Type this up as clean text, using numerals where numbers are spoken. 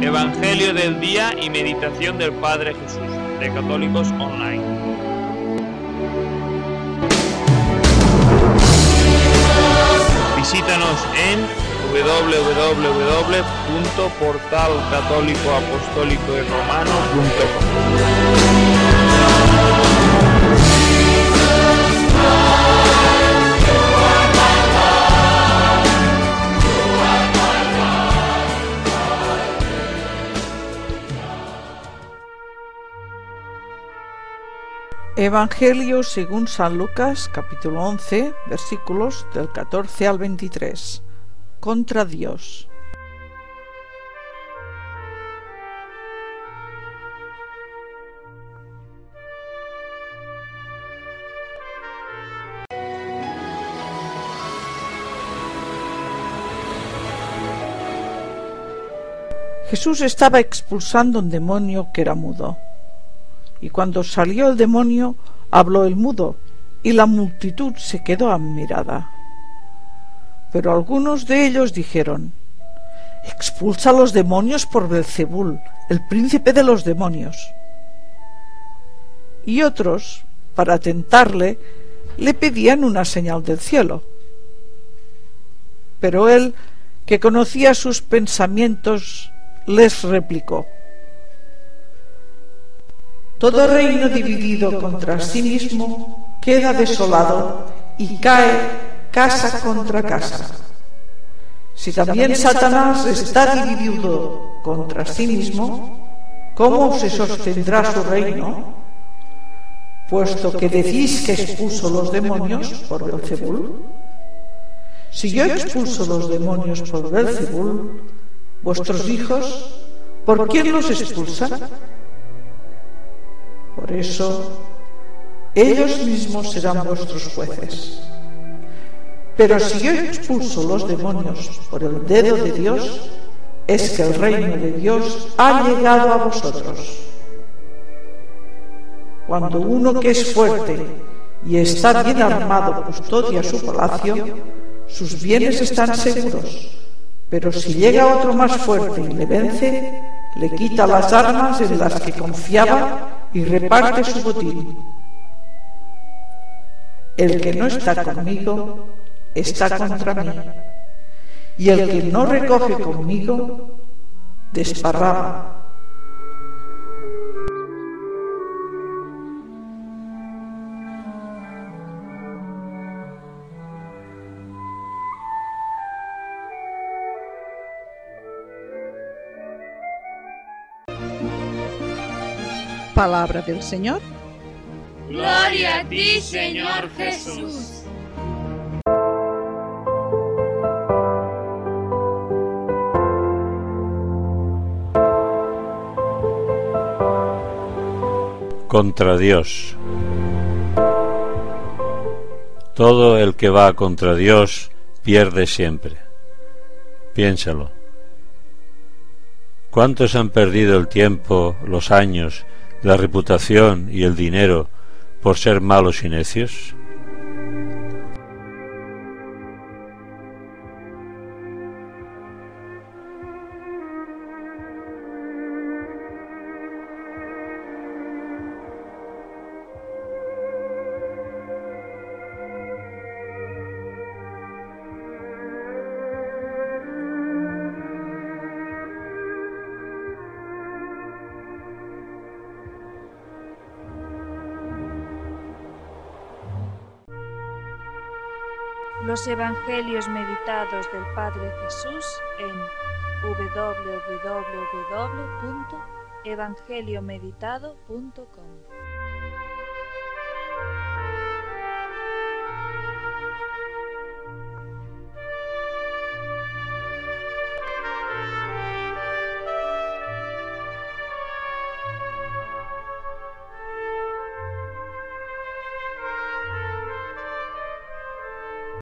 Evangelio del día y meditación del Padre Jesús, de Católicos Online. Visítanos en www.portalcatólicoapostólicoyromano.com. Evangelio según San Lucas, capítulo 11, versículos del 14 al 23. Contra Dios. Jesús estaba expulsando un demonio que era mudo. Y cuando salió el demonio, habló el mudo, y la multitud se quedó admirada. Pero algunos de ellos dijeron: «Expulsa a los demonios por Beelzebul, el príncipe de los demonios». Y otros, para tentarle, le pedían una señal del cielo. Pero él, que conocía sus pensamientos, les replicó: «Todo reino dividido contra sí mismo queda desolado y cae casa contra casa. Si también Satanás está dividido contra sí mismo, ¿cómo se sostendrá su reino? Puesto que decís que expulso los demonios por Beelzebul. Si yo expulso los demonios por Beelzebul, vuestros hijos, ¿por quién los expulsan? Por eso, ellos mismos serán vuestros jueces. Pero si yo expulso los demonios por el dedo de Dios, es que el reino de Dios ha llegado a vosotros. Cuando uno que es fuerte y está bien armado custodia su palacio, sus bienes están seguros. Pero si llega otro más fuerte y le vence, le quita las armas en las que confiaba y reparte su botín. El que no está conmigo está contra mí, y el que no recoge conmigo desparrama». Palabra del Señor. Gloria a ti, Señor Jesús. Contra Dios. Todo el que va contra Dios pierde siempre. Piénsalo. ¿Cuántos han perdido el tiempo, los años, la reputación y el dinero por ser malos y necios? Los Evangelios meditados del Padre Jesús en www.evangeliomeditado.com.